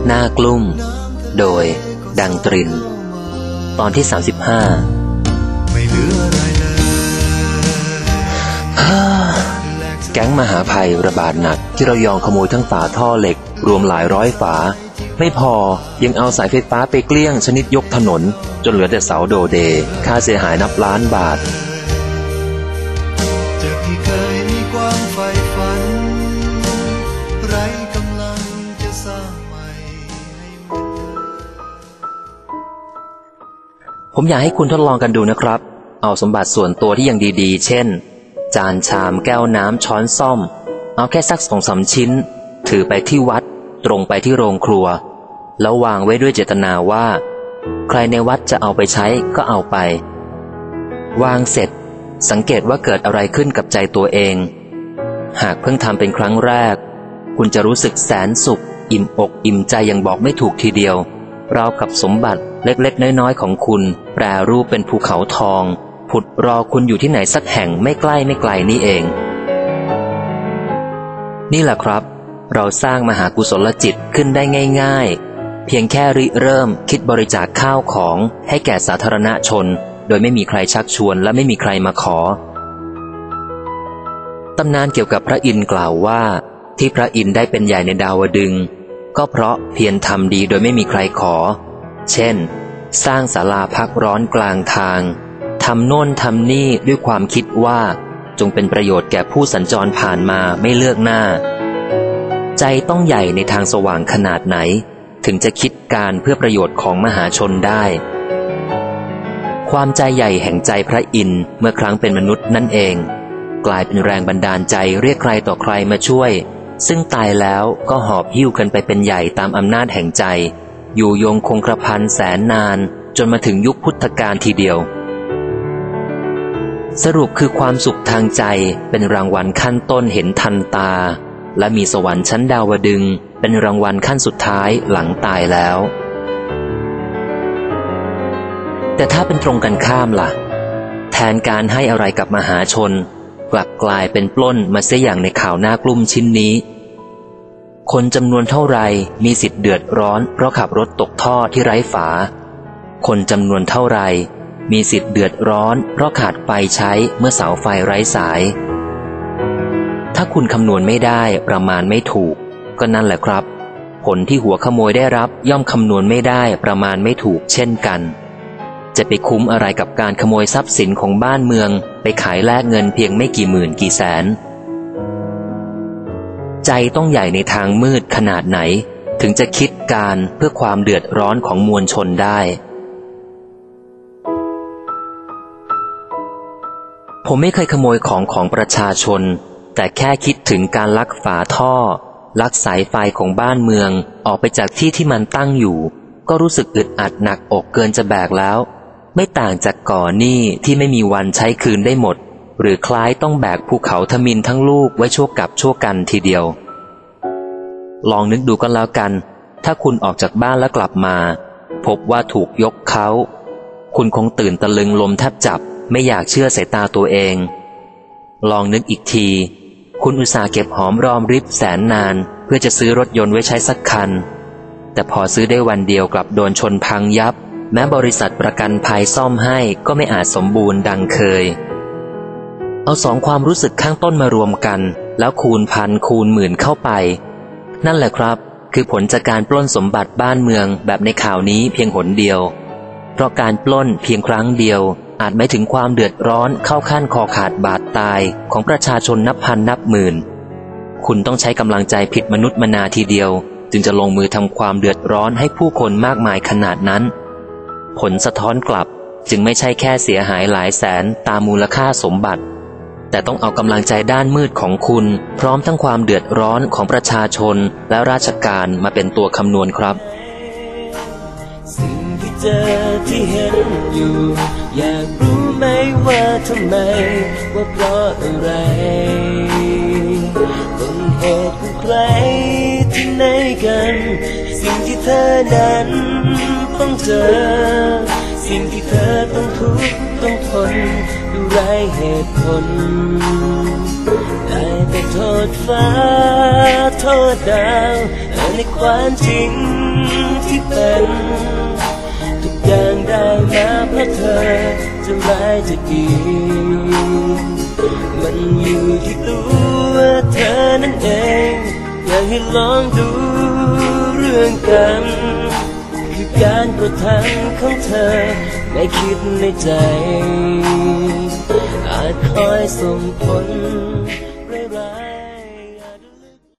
หน้ากลุ่มโดยดังตรินตอนที่35ไม่เหลืออะไรเลยแก๊งมหาภัยระบาดหนักที่ระยองขโมยทั้งฝาท่อเหล็กรวมหลายร้อยฝาไม่พอยังเอาสายไฟฟ้าไปเกลี้ยงชนิดยกถนนจนเหลือแต่เสาโดเดค่าเสียหายนับล้านบาทจากที่เคยมีความใฝ่ฝันไร้กำลังจะสร้างใหม่ให้ผมอยากให้คุณทดลองกันดูนะครับเอาสมบัติส่วนตัวที่ยังดีๆเช่นจานชามแก้วน้ำช้อนส้อมเอาแค่สัก2-3 ชิ้นถือไปที่วัดตรงไปที่โรงครัวแล้ววางไว้ด้วยเจตนาว่าใครในวัดจะเอาไปใช้ก็เอาไปวางเสร็จสังเกตว่าเกิดอะไรขึ้นกับใจตัวเองหากเพิ่งทำเป็นครั้งแรกคุณจะรู้สึกแสนสุขอิ่มอกอิ่มใจยังบอกไม่ถูกทีเดียวราวกับสมบัติเล็กๆน้อยๆของคุณแปรรูปเป็นภูเขาทองผุดรอคุณอยู่ที่ไหนสักแห่งไม่ใกล้ไม่ไกลนี่เองนี่แหละครับเราสร้างมหากุศลจิตขึ้นได้ง่ายๆเพียงแค่ริเริ่มคิดบริจาคข้าวของให้แก่สาธารณชนโดยไม่มีใครชักชวนและไม่มีใครมาขอตำนานเกี่ยวกับพระอินทร์กล่าวว่าที่พระอินทร์ได้เป็นใหญ่ในดาวดึงส์ก็เพราะเพียรทำดีโดยไม่มีใครขอเช่นสร้างศาลาพักร้อนกลางทางทำโน่นทำนี่ด้วยความคิดว่าจงเป็นประโยชน์แก่ผู้สัญจรผ่านมาไม่เลือกหน้าใจต้องใหญ่ในทางสว่างขนาดไหนถึงจะคิดการเพื่อประโยชน์ของมหาชนได้ความใจใหญ่แห่งใจพระอินทร์เมื่อครั้งเป็นมนุษย์นั่นเองกลายเป็นแรงบันดาลใจเรียกใครต่อใครมาช่วยซึ่งตายแล้วก็หอบหิ้วกันไปเป็นใหญ่ตามอำนาจแห่งใจอยู่ยงคงกระพันแสนนานจนมาถึงยุคพุทธกาลทีเดียวสรุปคือความสุขทางใจเป็นรางวัลขั้นต้นเห็นทันตาและมีสวรรค์ชั้นดาวดึงส์เป็นรางวัลขั้นสุดท้ายหลังตายแล้วแต่ถ้าเป็นตรงกันข้ามล่ะแทนการให้อะไรกับมหาชนกลับกลายเป็นปล้นมาเสียอย่างในข่าวหน้ากลุ่มชิ้นนี้คนจำนวนเท่าไรมีสิทธิ์เดือดร้อนเพราะขับรถตกท่อที่ไร้ฝาคนจำนวนเท่าไรมีสิทธิ์เดือดร้อนเพราะขาดไฟใช้เมื่อเสาไฟไร้สายถ้าคุณคำนวณไม่ได้ประมาณไม่ถูกก็นั่นแหละครับผลที่หัวขโมยได้รับย่อมคำนวณไม่ได้ประมาณไม่ถูกเช่นกันจะไปคุ้มอะไรกับการขโมยทรัพย์สินของบ้านเมืองไปขายแลกเงินเพียงไม่กี่หมื่นกี่แสนใจต้องใหญ่ในทางมืดขนาดไหนถึงจะคิดการเพื่อความเดือดร้อนของมวลชนได้ผมไม่เคยขโมยของประชาชนแต่แค่คิดถึงการลักฝาท่อลักสายไฟของบ้านเมืองออกไปจากที่ที่มันตั้งอยู่ก็รู้สึกอึดอัดหนักอกเกินจะแบกแล้วไม่ต่างจากก่อหนี้ที่ไม่มีวันใช้คืนได้หมดหรือคล้ายต้องแบกภูเขาทมิฬทั้งลูกไว้ชั่วกับชั่วกันทีเดียวลองนึกดูกันแล้วกันถ้าคุณออกจากบ้านแล้วกลับมาพบว่าถูกยกเค้าคุณคงตื่นตะลึงลมแทบจับไม่อยากเชื่อสายตาตัวเองลองนึกอีกทีคุณอุตส่าห์เก็บหอมรอมริบแสนนานเพื่อจะซื้อรถยนต์ไว้ใช้สักคันแต่พอซื้อได้วันเดียวกลับโดนชนพังยับแม้บริษัทประกันภัยซ่อมให้ก็ไม่อาจสมบูรณ์ดังเคยเอาสองความรู้สึกข้างต้นมารวมกันแล้วคูณพันคูณหมื่นเข้าไปนั่นแหละครับคือผลจากการปล้นสมบัติบ้านเมืองแบบในข่าวนี้เพียงหนเดียวเพราะการปล้นเพียงครั้งเดียวอาจหมายถึงความเดือดร้อนเข้าขั้นคอขาดบาดตายของประชาชนนับพันนับหมื่นคุณต้องใช้กำลังใจผิดมนุษย์มนาทีเดียวจึงจะลงมือทำความเดือดร้อนให้ผู้คนมากมายขนาดนั้นผลสะท้อนกลับจึงไม่ใช่แค่เสียหายหลายแสนตามมูลค่าสมบัติแต่ต้องเอากำลังใจด้านมืดของคุณพร้อมทั้งความเดือดร้อนของประชาชนและราชการมาเป็นตัวคำนวณครับสิ่งที่เจอที่เห็นอยู่อยากรู้ไหมว่าทำไมว่าเพราะอะไรต้นเหตุของใครที่ไหนกันสิ่งที่เธอนั้นต้องเจอสิ่งที่เธอต้องทุกข์ต้องทนดูไร้เหตุผลได้แต่โทษฟ้าโทษดาวในความจริงที่เป็นทุกอย่างได้มาเพราะเธอจะร้ายจะดีมันอยู่ที่ตัวเธอนั่นเองอยากให้ลองดูเรื่องกันคือการกระทำของเธอไม่คิดในใจอาจคอยส่งผล